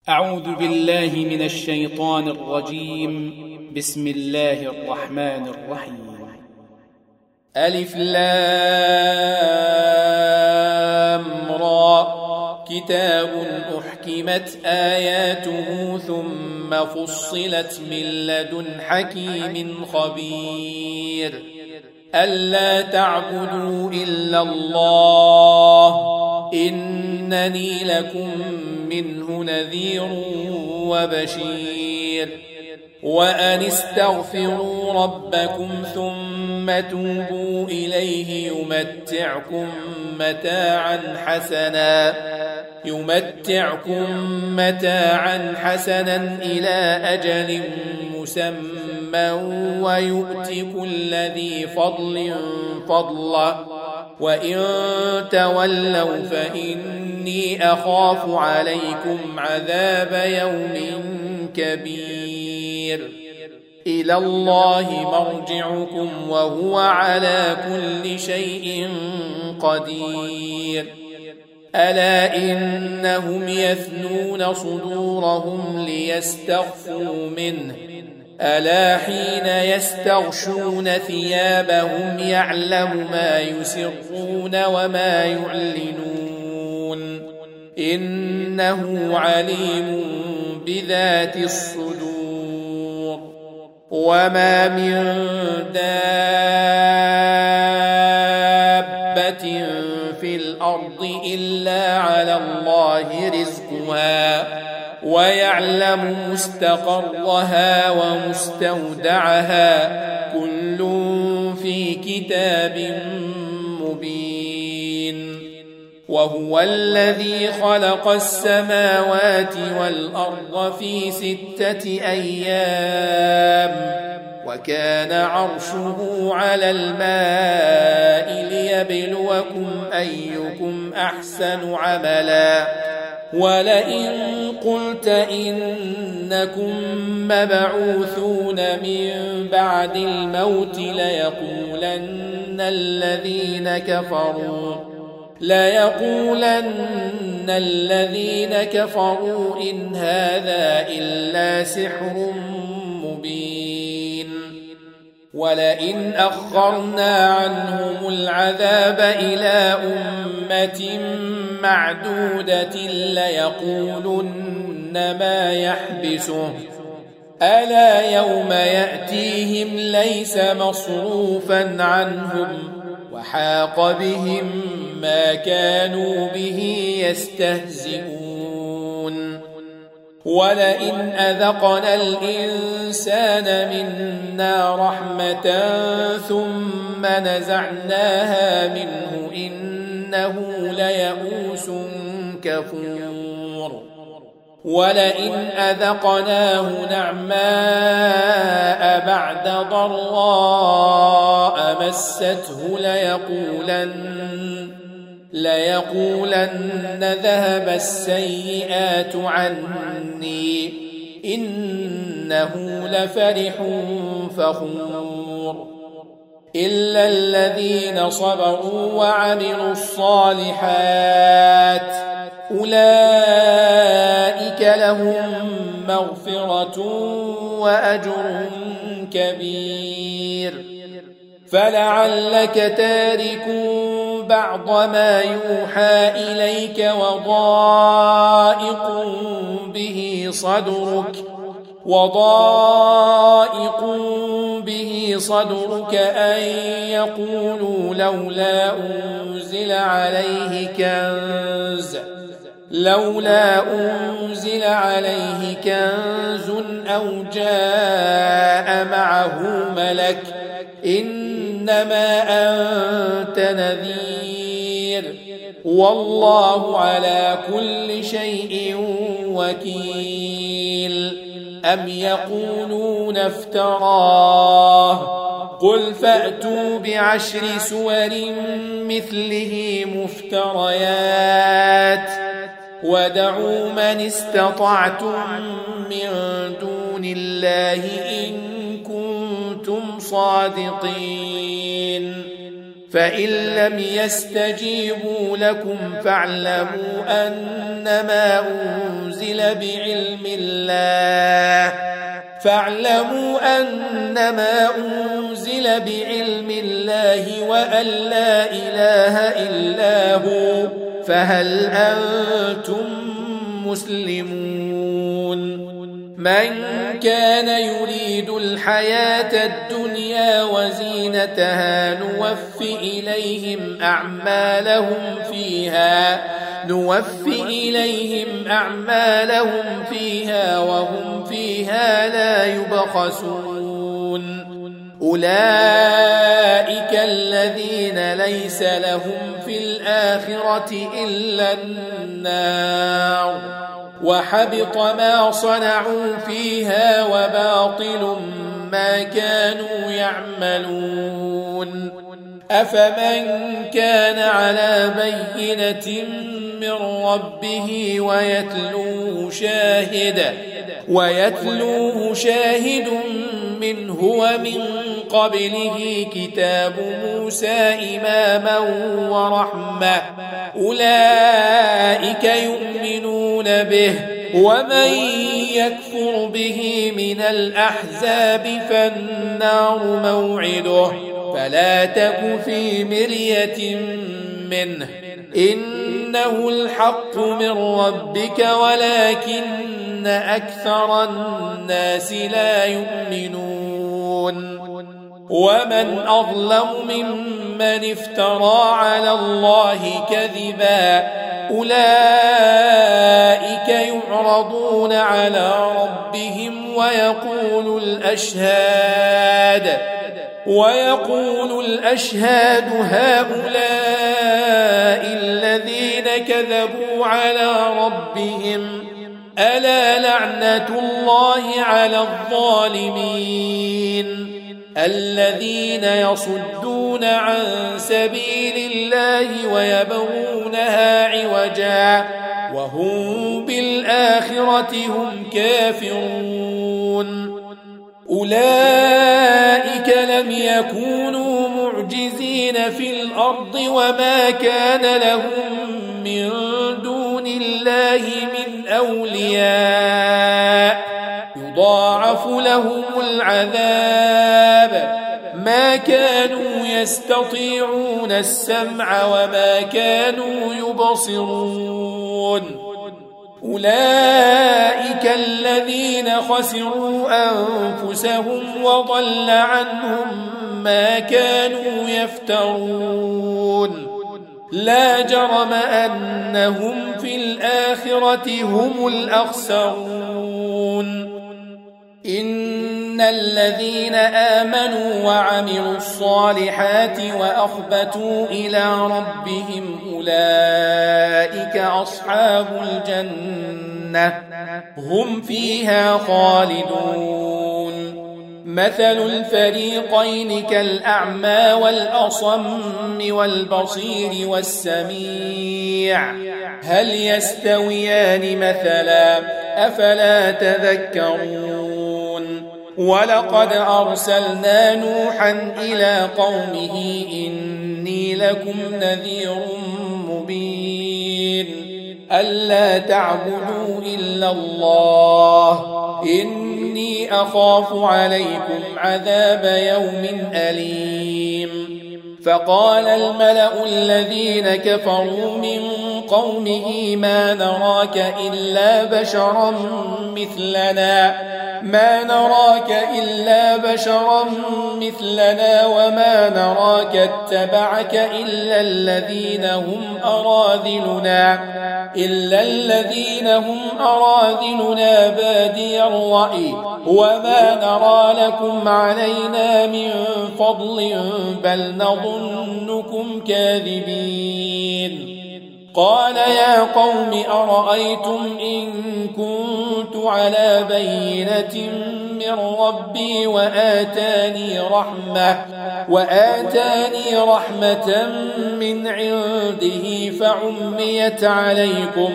أعوذ بالله من الشيطان الرجيم. بسم الله الرحمن الرحيم. ألف لام را. كتاب أحكمت آياته ثم فصلت من لدن حكيم خبير. ألا تعبدوا إلا الله إنني لكم منه نذير وبشير. وأن استغفروا ربكم ثم توبوا إليه يمتعكم متاعا حسنا إلى أجل مسمى ويؤت كل ذي فضل فضله وإن تولوا فإني أخاف عليكم عذاب يوم كبير. إلى الله مرجعكم وهو على كل شيء قدير. ألا إنهم يثنون صدورهم ليستخفوا منه ألا حين يستغشون ثيابهم يعلم ما يسرون وما يعلنون إنه عليم بذات الصدور. وما من دابة في الأرض إلا على الله رزقها ويعلم مستقرها ومستودعها كل في كتاب مبين. وهو الذي خلق السماوات والأرض في 6 أيام وكان عرشه على الماء ليبلوكم أيكم أحسن عملا. ولئن قلت إنكم مبعوثون من بعد الموت ليقولن الذين كفروا إن هذا إلا سحر مبين. ولئن أخرنا عنهم العذاب إلى أمة معدودة ليقولن ما يحبسه ألا يوم يأتيهم ليس مصروفا عنهم وحاق بهم ما كانوا به يستهزئون. ولئن أذقنا الإنسان منا رحمة ثم نزعناها منه إنه ليئوس كفور. ولئن أذقناه نعماء بعد ضراء مسته ليقولن ذهب السيئات عني إنه لفرح فخور. إلا الذين صبروا وعملوا الصالحات أولئك لهم مغفرة وأجر كبير. فلعلك تارك بعض ما يوحى إليك وضائق به صدرك أن يقولوا لولا أنزل عليه كنز أو جاء معه ملك إنما أنت نذير والله على كل شيء وكيل. أم يقولون افتراه قل فأتوا ب10 سور مثله مفتريات ودعوا من استطعتم من دون الله إن كنتم صادقين فإن لم يستجيبوا لكم فاعلموا أنما أنزل بعلم الله وأن لا إله إلا هو فهل أنتم مسلمون من كان يريد الحياة الدنيا وزينتها نوفي إليهم أعمالهم فيها وهم فيها لا يبخسون أولئك الذين ليس لهم في الآخرة إلا النار وحبط ما صنعوا فيها وباطل ما كانوا يعملون أفمن كان على بينة من ربه ويتلوه شاهد منه ومن قبله كتاب موسى إماما ورحمة أولئك يؤمنون به ومن يكفر به من الأحزاب فالنار موعده فلا تك في مرية منه إنه الحق من ربك ولكن أكثر الناس لا يؤمنون ومن أظلم ممن افترى على الله كذبا أولئك يعرضون على ربهم ويقول الأشهاد هؤلاء الذين كذبوا على ربهم ألا لعنة الله على الظالمين الذين يصدون عن سبيل الله ويبغونها عوجا وهم بالآخرة هم كافرون أولئك لم يكونوا معجزين في الأرض وما كان لهم من دون الله من أولياء يضاعف لهم العذاب ما كانوا يستطيعون السمع وما كانوا يبصرون أولئك الذين خسروا أنفسهم وضل عنهم ما كانوا يفترون لا جرم أنهم في الآخرة هم الأخسرون إن الذين آمنوا وعملوا الصالحات وأخبتوا إلى ربهم أولئك أصحاب الجنة هم فيها خالدون مثل الفريقين كالأعمى والأصم والبصير والسميع هل يستويان مثلا أفلا تذكرون ولقد أرسلنا نوحا إلى قومه إني لكم نذير مبين ألا تعبدوا إلا الله إني أخاف عليكم عذاب يوم أليم فقال الملأ الذين كفروا من قومه ما نراك إلا بشرا مثلنا وما نراك اتبعك إلا الذين هم أراذلنا بادي الرأي وما نرى لكم علينا من فضل بل نظنكم كاذبين قال يا قوم أرأيتم إن كنت على بينة من ربي وآتاني رحمة من عنده فعميت عليكم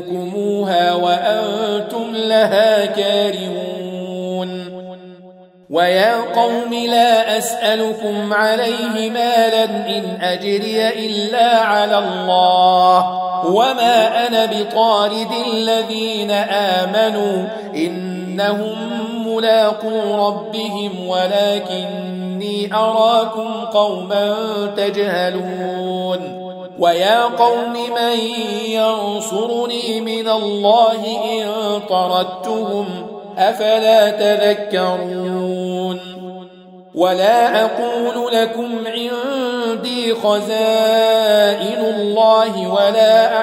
أنلزمكموها وأنتم لها كارهون ويا قوم لا أسألكم عليه مالا إن أجري إلا على الله وما أنا بطارد الذين آمنوا إنهم ملاقو ربهم ولكني أراكم قوما تجهلون ويا قوم من ينصرني من الله إن طردتهم أفلا تذكرون ولا أقول لكم عندي خزائن الله ولا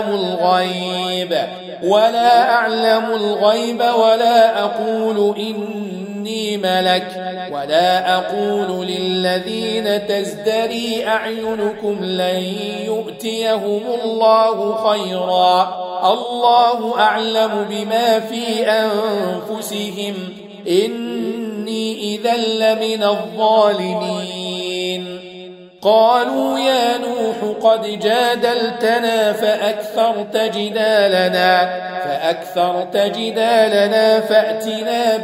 أعلم الغيب ولا أقول إني ملك ولا أقول للذين تزدري أعينكم لن يؤتيهم الله خيرا الله أعلم بما في أنفسهم إني إذا لمن الظالمين قالوا يا نوح قد جادلتنا فأكثرت جدالنا فأتنا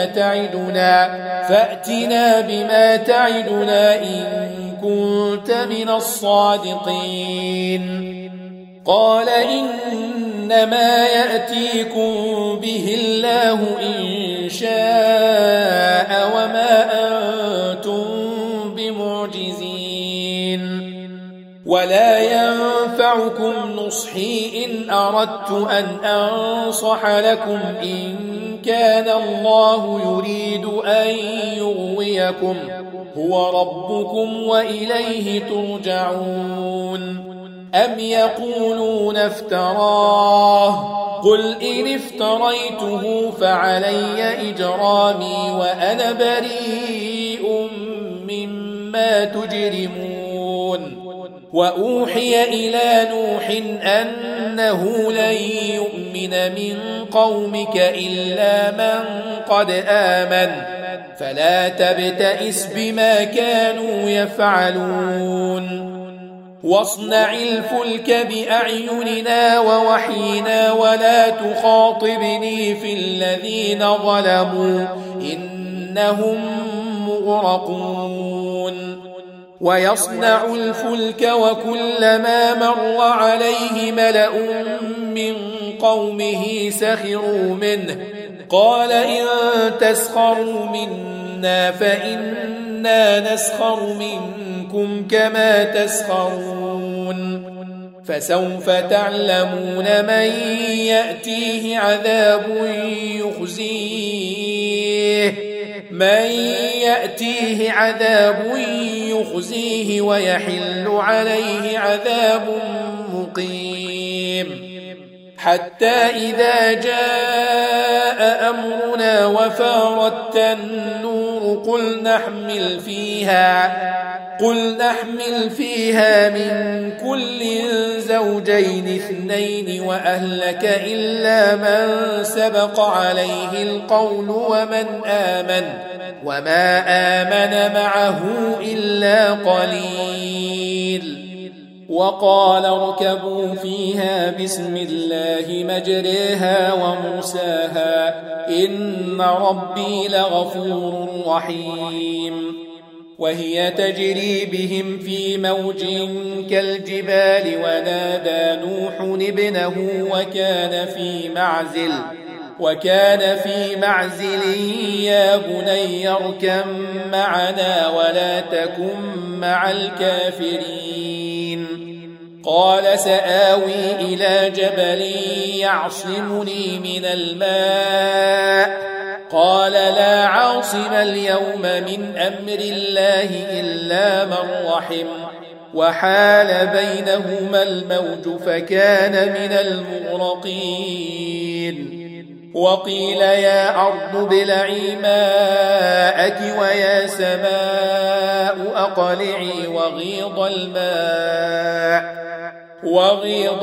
بما تعدنا إن كنت من الصادقين قال إنما يأتيكم به الله إن شاء وما أنتم بمعجزين ولا ينفعكم نصحي إن أردت أن أنصح لكم إن كان الله يريد أن يغويكم هو ربكم وإليه ترجعون أم يقولون افتراه قل إن افتريته فعلي إجرامي وأنا بريء مما تجرمون وأوحي إلى نوح أنه لن يؤمن من قومك إلا من قد آمن فلا تبتئس بما كانوا يفعلون واصنع الفلك بأعيننا ووحينا ولا تخاطبني في الذين ظلموا إنهم مغرقون ويصنع الفلك وكلما مر عليه ملأ من قومه سخروا منه قال إن تسخروا منا فإنا نسخر منكم كما تسخرون فسوف تعلمون من يأتيه عذاب يخزيه ويحل عليه عذاب مقيم حتى إذا جاء أمرنا وفارت النور قل نحمل فيها من كل زوجين اثنين وأهلك إلا من سبق عليه القول وما آمن معه إلا قليل وقال اركبوا فيها بسم الله مجريها ومرساها إن ربي لغفور رحيم وهي تجري بهم في موج كالجبال ونادى نوح ابنه وكان في معزل يا بني اركب معنا ولا تكن مع الكافرين قال سآوي إلى جبل يعصمني من الماء قال لا عاصم اليوم من أمر الله إلا من رحم وحال بينهما الموج فكان من المغرقين وقيل يا أرض ابلعي ماءك ويا سماء أقلعي وغيض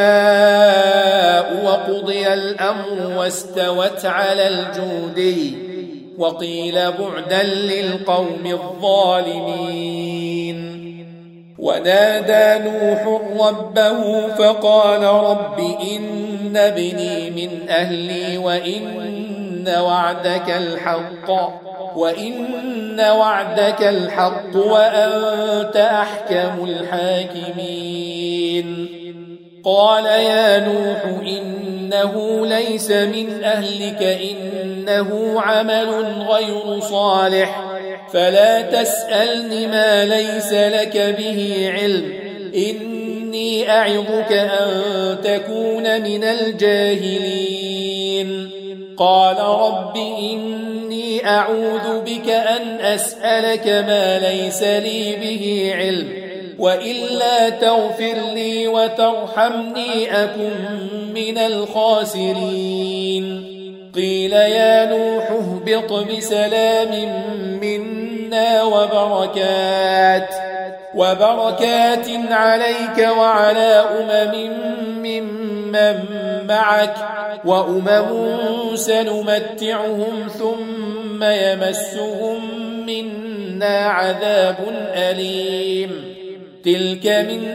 الماء وقضي الأمر واستوت على الجودي وقيل بعدا للقوم الظالمين ونادى نوح ربه فقال رب إن ابني من أهلي وإن وعدك الحق وإن وعدك الحق وأنت أحكم الحاكمين قال يا نوح إنه ليس من أهلك إنه عمل غير صالح فلا تسألني ما ليس لك به علم إني أعظك أن تكون من الجاهلين قال رب إني أعوذ بك أن أسألك ما ليس لي به علم وإلا تغفر لي وترحمني أكن من الخاسرين قيل يا نوح اهبط بسلام منا وبركات عليك وعلى ممن معك وأمم سنمتعهم ثم يمسهم منا عذاب أليم تلك من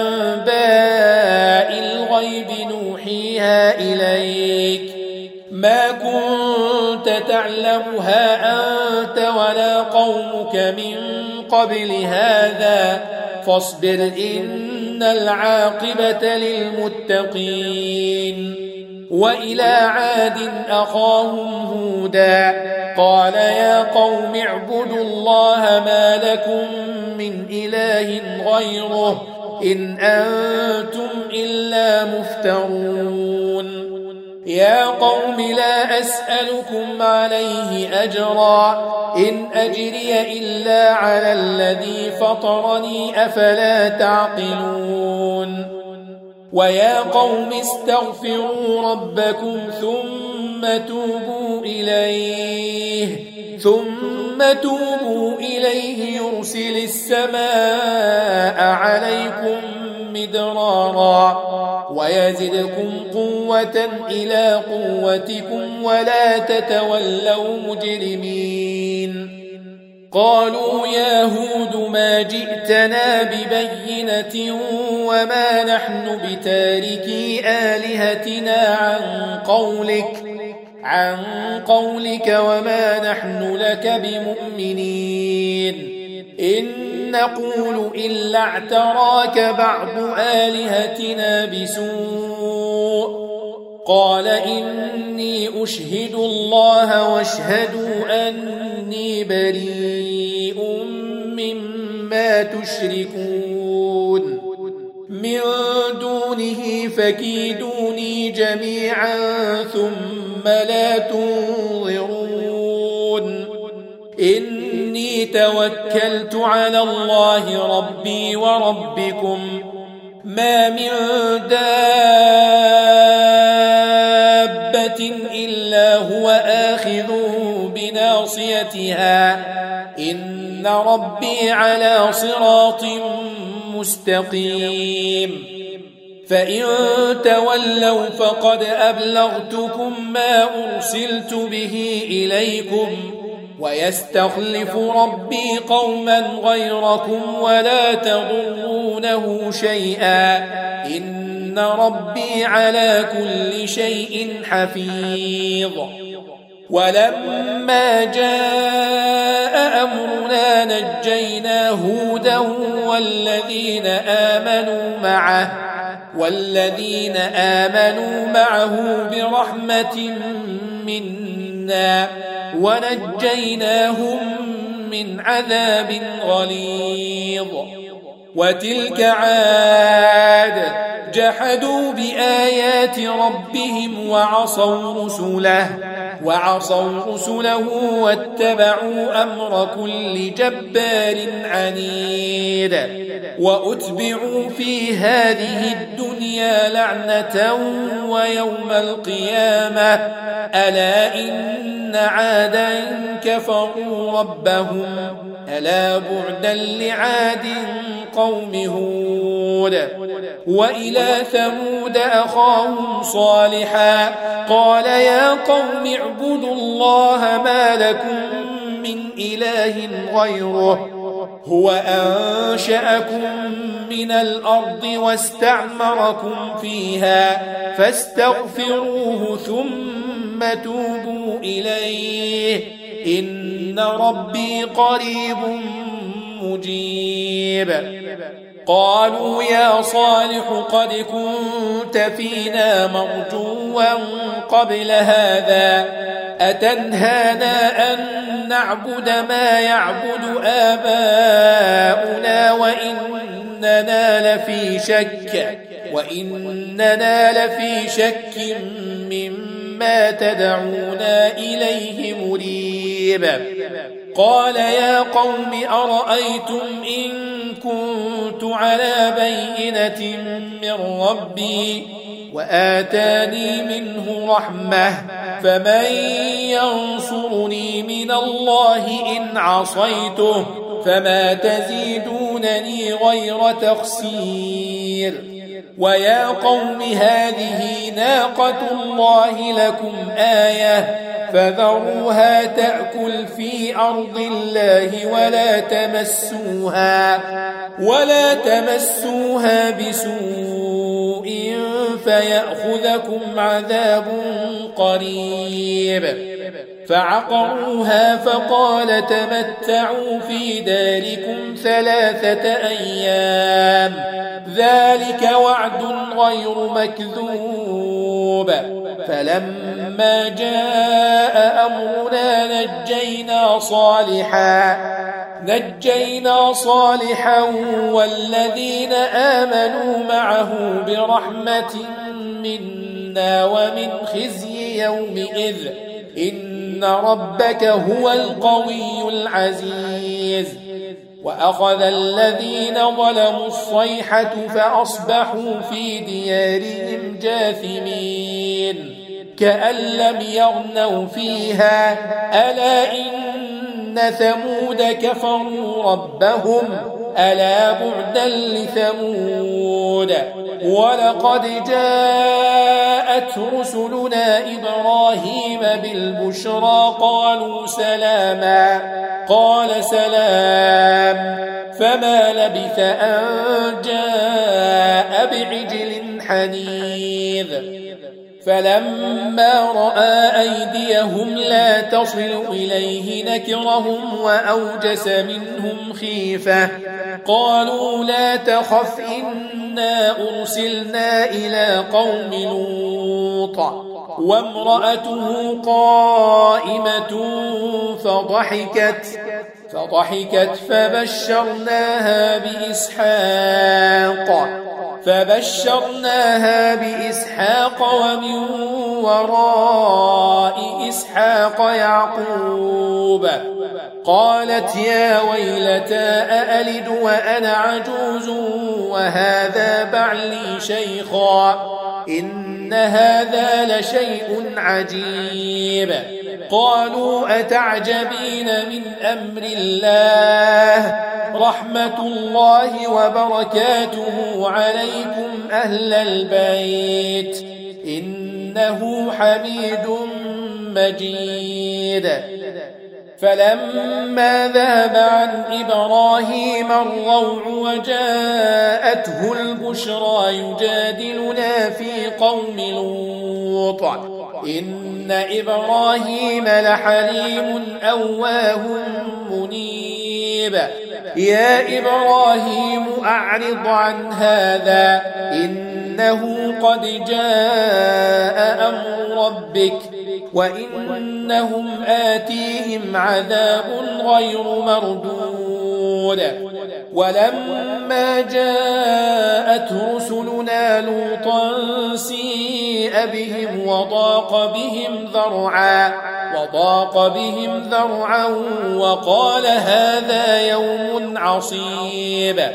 أنباء الغيب نوحيها إليك ما كنت تعلمها أنت ولا قومك من قبل هذا فاصبر إن العاقبة للمتقين وإلى عاد أخاهم هودا قال يا قوم اعبدوا الله ما لكم من إله غيره إن أنتم إلا مفترون يا قوم لا أسألكم عليه أجرا إن أجري إلا على الذي فطرني أفلا تعقلون ويا قوم استغفروا ربكم ثم توبوا إليه يرسل السماء عليكم مدرارا ويزدكم قوة إلى قوتكم ولا تتولوا مجرمين قالوا يا هود ما جئتنا ببينة وما نحن بتاركي آلهتنا عن قولك وما نحن لك بمؤمنين إن نقول إلا اعتراك بعض آلهتنا بسوء قال إني أشهد الله واشهدوا أني بريء مما تشركون من دونه فكيدوني جميعا ثم لا تنظرون إني توكلت على الله ربي وربكم ما من دابة إلا هو آخذ بناصيتها إن ربي على صراط مستقيم فإن تولوا فقد أبلغتكم ما أرسلت به إليكم ويستخلف ربي قوما غيركم ولا تضرونه شيئا إن ربي على كل شيء حفيظ ولما جاء أمرنا نجينا هودا والذين آمنوا معه برحمة منا ونجيناهم من عذاب غليظ وتلك عاد جحدوا بآيات ربهم وعصوا رسله واتبعوا أمر كل جبار عنيد وأتبعوا في هذه الدنيا لعنة ويوم القيامة ألا إن عادا كفروا ربهم ألا بعدا لعاد قوم هود وإلى ثمود أخاهم صالحا قال يا قوم اعبدوا الله ما لكم من إله غيره هو أنشأكم من الأرض واستعمركم فيها فاستغفروه ثم توبوا إليه إن إن ربي قريب مجيب. قالوا يا صالح قد كنت فينا مرجوا قبل هذا أتنهانا أن نعبد ما يعبد آباؤنا وإننا لفي شك مما تدعونا إليه مريب. قال يا قوم أرأيتم إن كنت على بينة من ربي وآتاني منه رحمة فمن ينصرني من الله إن عصيته فما تزيدونني غير تخسير. ويا قوم هذه ناقة الله لكم آية فذروها تأكل في أرض الله ولا تمسوها بسوء فيأخذكم عذاب قريب. فعقروها فقال تمتعوا في داركم 3 أيام ذلك وعد غير مكذوب. فلما جاء أمرنا نجينا صالحا والذين آمنوا معه برحمة منا ومن خزي يومئذ إن ربك هو القوي العزيز. وأخذ الذين ظلموا الصيحة فأصبحوا في ديارهم جاثمين كأن لم يغنوا فيها ألا إن ثمود كفروا ربهم ألا بعدا لثمود. ولقد جاءت رسلنا إبراهيم بالبشرى قالوا سلاما قال سلام فما لبث أن جاء بعجل حنيذ. فلما رأى أيديهم لا تصل إليه نكرهم وأوجس منهم خيفة قالوا لا تخف إنا أرسلنا إلى قوم لوط وامرأته قائمة فضحكت فبشرناها بإسحاق ومن وراء إسحاق يعقوب. قالت يا ويلتى أألد وأنا عجوز وهذا بعلي شيخا إن هذا لشيء عجيب. قالوا أتعجبين من أمر الله رحمة الله وبركاته عليكم أهل البيت إنه حميد مجيد. فلما ذهب عن إبراهيم الروع وجاءته البشرى يجادلنا في قوم لوط إن إبراهيم لحليم أواه منيب. يا إبراهيم أعرض عن هذا إنه قد جاء أمر ربك وإنهم آتيهم عذاب غير مردود. ولما جاءت رسلنا لوطا سيء بهم وضاق بهم ذرعا وقال هذا يوم عصيب.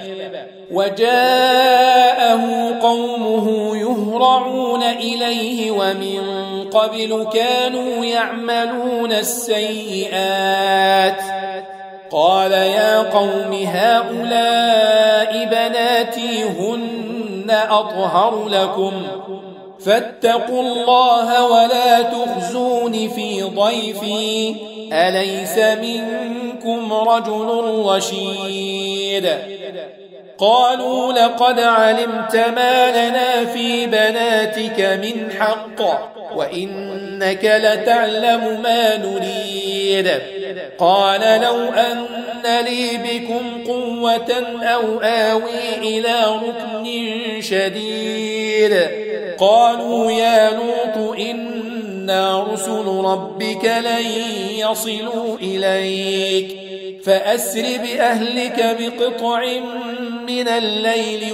وجاءه قومه يهرعون إليه ومن قبل كانوا يعملون السيئات. قال يا قوم هؤلاء بناتي هن أطهر لكم فاتقوا الله ولا تخزون في ضيفي أليس منكم رجل رشيد. قالوا لقد علمت ما لنا في بناتك من حق وإنك لتعلم ما نريد قال لو أن لي بكم قوة أو آوي إلى ركن شديد قالوا يا لوط إنا رسل ربك لن يصلوا إليك فأسر بأهلك بقطع من الليل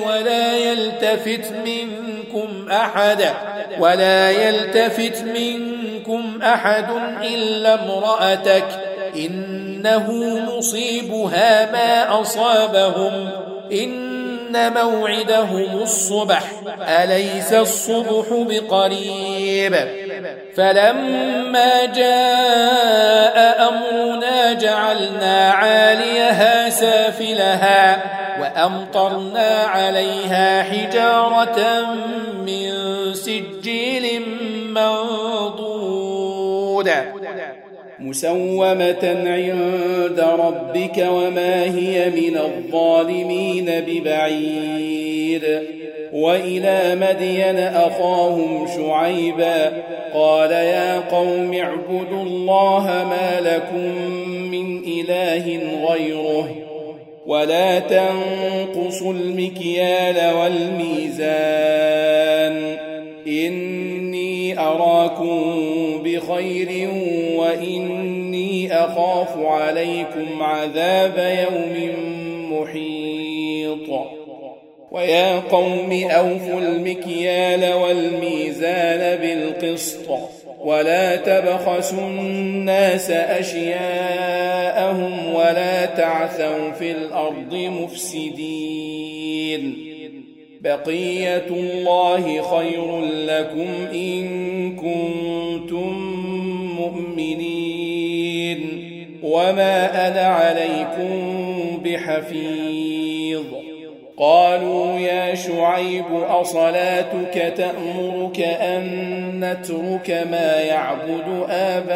ولا يلتفت منكم أحد إلا امرأتك إنه مصيبها ما أصابهم إن موعدهم الصبح أليس الصبح بقريب فلما جاء أمرنا جعلنا عاليها سافلها وأمطرنا عليها حجارة من سجيل منضود مسومة عند ربك وما هي من الظالمين ببعيد وإلى مدين أخاهم شعيبا قال يا قوم اعبدوا الله ما لكم من إله غيره ولا تنقصوا المكيال والميزان إني أراكم بخير وإني أخاف عليكم عذاب يوم محيط ويا قوم أوفوا المكيال والميزان بالقسط ولا تبخسوا الناس أشياءهم ولا تعثوا في الأرض مفسدين بقية الله خير لكم إن كنتم مؤمنين وما أنا عليكم بحفيظ قالوا يا شعيب أصلاتك تأمرك أن نترك ما يعبد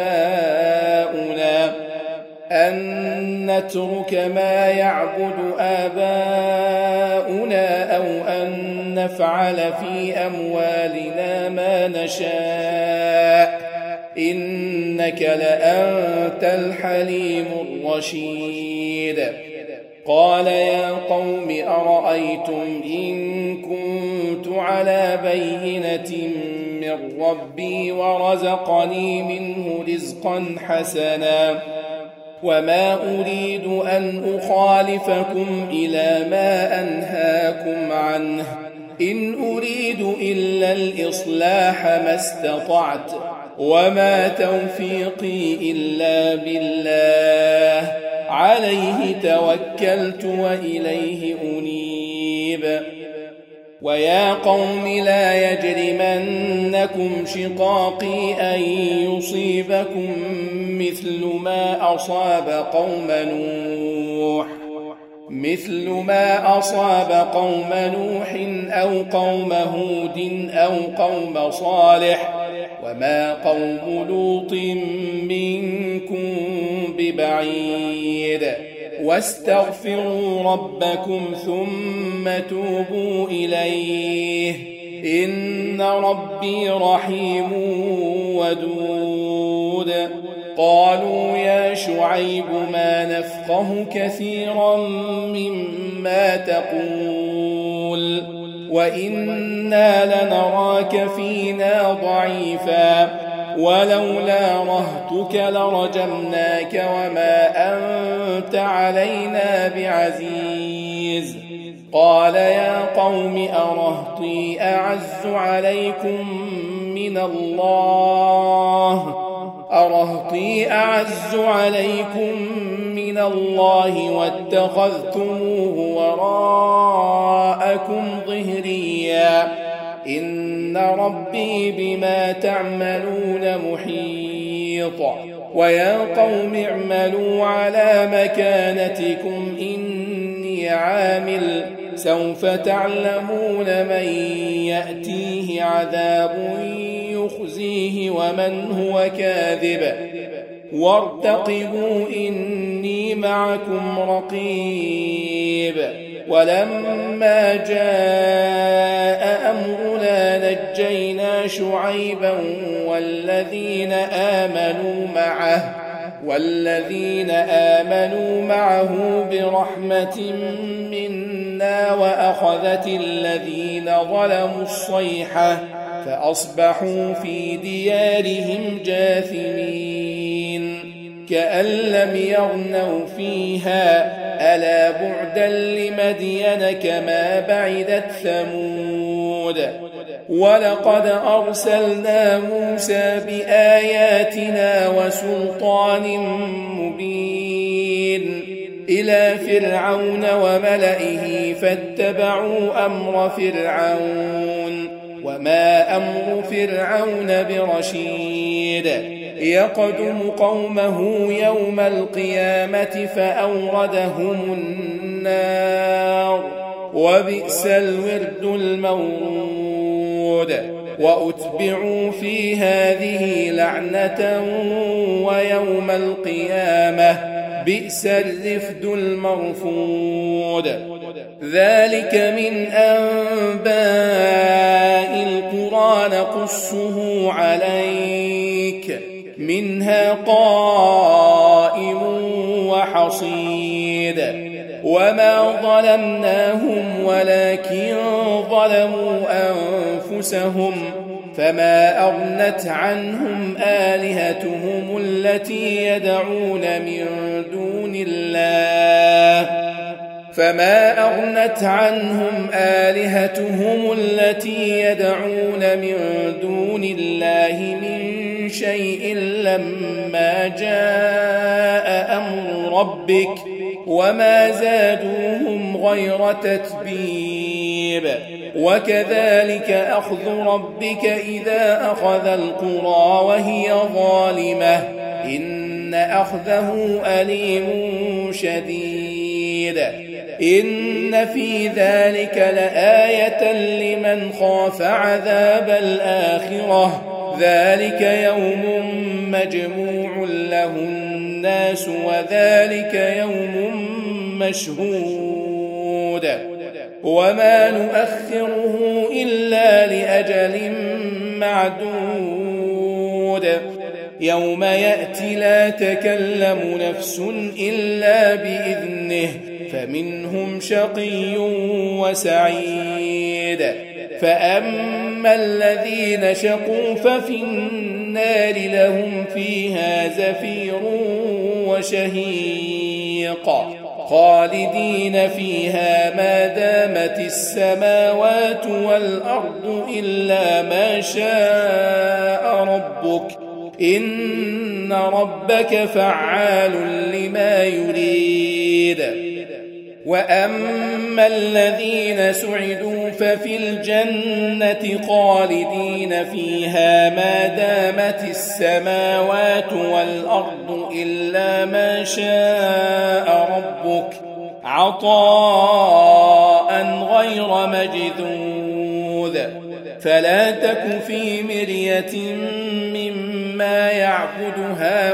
آباؤنا أو أن نفعل في أموالنا ما نشاء إنك لأنت الحليم الرشيد قال يا قوم أرأيتم إن كنت على بينة من ربي ورزقني منه رزقا حسنا وما أريد أن أخالفكم إلى ما أنهاكم عنه إن أريد إلا الإصلاح ما استطعت وما توفيقي إلا بالله عليه توكلت وإليه أنيب ويا قوم لا يجرمنكم شقاقي أن يصيبكم مثل ما أصاب قوم نوح أو قوم هود أو قوم صالح وما قوم لوط منكم ببعيد واستغفروا ربكم ثم توبوا إليه إن ربي رحيم ودود قالوا يا شعيب ما نفقه كثيرا مما تقول وإنا لنراك فينا ضعيفا ولولا رهتك لرجمناك وما أنت علينا بعزيز قال يا قوم أرهطي أعز عليكم من الله واتخذتموه وراءكم ظهريا إن ربي بما تعملون محيط ويا قوم اعملوا على مكانتكم إني عامل سوف تعلمون من يأتيه عذاب يخزيه ومن هو كاذب وارتقبوا إني معكم رقيب ولما جاء أمرنا نجينا شعيبا والذين آمنوا معه والذين آمنوا معه برحمة منا وأخذت الذين ظلموا الصيحة فأصبحوا في ديارهم جاثمين كأن لم يغنوا فيها ألا بعدا لمدين كما بعدت ثمود ولقد أرسلنا موسى بآياتنا وسلطان مبين إلى فرعون وملئه فاتبعوا أمر فرعون وما أمر فرعون برشيد يقدم قومه يوم القيامة فأوردهم النار وبئس الورد المورود وأتبعوا في هذه لعنة ويوم القيامة بئس الرفد المرفود ذلك من أنباء القرى نقصه عليك منها قائم وحصيد وما ظلمناهم ولكن ظلموا أنفسهم فما أغنت عنهم آلهتهم التي يدعون من دون الله من شيء لما جاء أمر ربك وما زادوهم غير تتبيب وكذلك أخذ ربك إذا أخذ القرى وهي ظالمة إن أخذه أليم شديد إن في ذلك لآية لمن خاف عذاب الآخرة ذلك يوم مجموع له الناس وذلك يوم مشهود وما نؤخره إلا لأجل معدود يوم يأتي لا تكلم نفس إلا بإذنه فمنهم شقي وسعيد فأما الذين شقوا ففي النار لهم فيها زفير وشهيق خالدين فيها ما دامت السماوات والأرض إلا ما شاء ربك إن ربك فعال لما يريد وأما الذين سعدوا ففي الجنة خالدين فيها ما دامت السماوات والأرض إلا ما شاء ربك عطاء غير مجذوذ فلا تك في مرية مما يعبد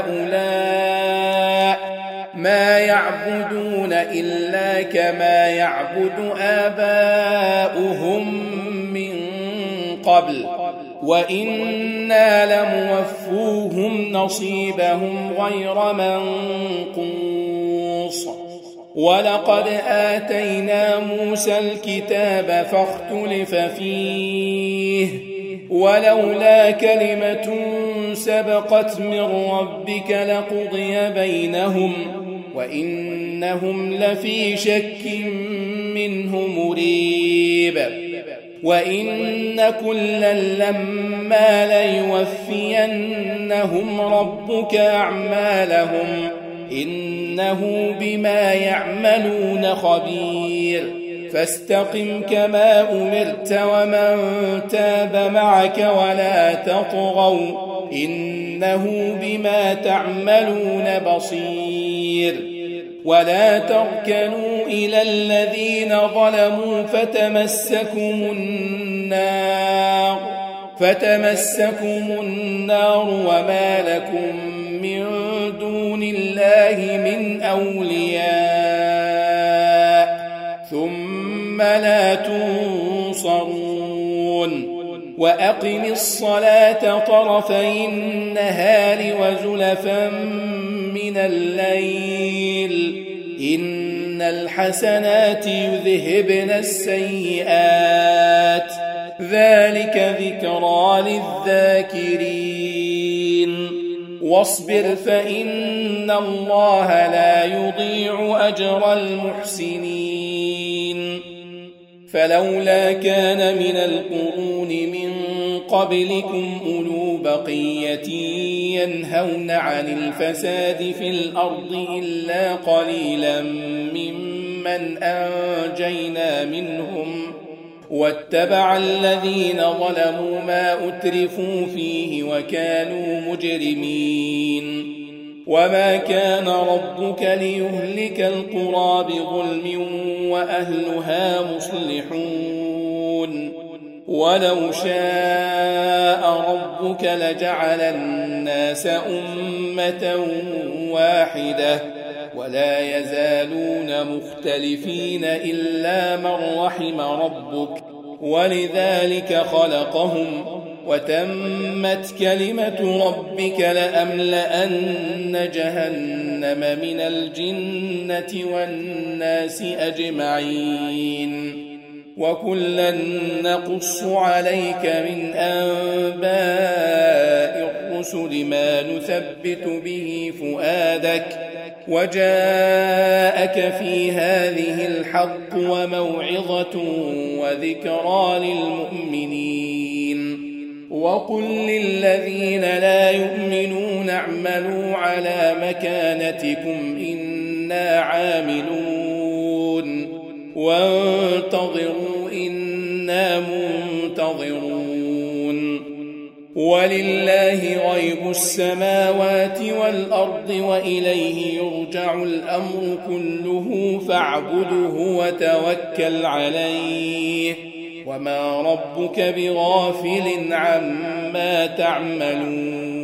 هؤلاء ما يعبدون إلا كما يعبد آباؤهم من قبل وإنا لموفوهم نصيبهم غير منقوص ولقد آتينا موسى الكتاب فاختلف فيه ولولا كلمة سبقت من ربك لقضي بينهم وإنهم لفي شك منه مريب وإن كلا لما ليوفينهم ربك أعمالهم إنه بما يعملون خبير فاستقم كما أمرت ومن تاب معك ولا تطغوا إنه بما تعملون بصير ولا تركنوا إلى الذين ظلموا فتمسكم النار وما لكم من دون الله من أولياء ثم لا تنصرون وأقم الصلاة طرفي النهار وزلفا من من الليل إن الحسنات يذهبن السيئات ذلك ذكرى للذاكرين واصبر فإن الله لا يضيع أجر المحسنين فلولا كان من القرون من قبلكم أولو بقية ينهون عن الفساد في الأرض إلا قليلا ممن أنجينا منهم واتبع الذين ظلموا ما أترفوا فيه وكانوا مجرمين وما كان ربك ليهلك القرى بظلم وأهلها مصلحون ولو شاء ربك لجعل الناس أمة واحدة ولا يزالون مختلفين إلا من رحم ربك ولذلك خلقهم وتمت كلمة ربك لأملأن جهنم من الجنة والناس أجمعين وكلا نقص عليك من أنباء الرسل ما نثبت به فؤادك وجاءك في هذه الحق وموعظة وذكرى للمؤمنين وقل للذين لا يؤمنون اعملوا على مكانتكم إنا عاملون وانتظروا إنا منتظرون ولله غيب السماوات والأرض وإليه يرجع الأمر كله فاعبده وتوكل عليه وما ربك بغافل عما تعملون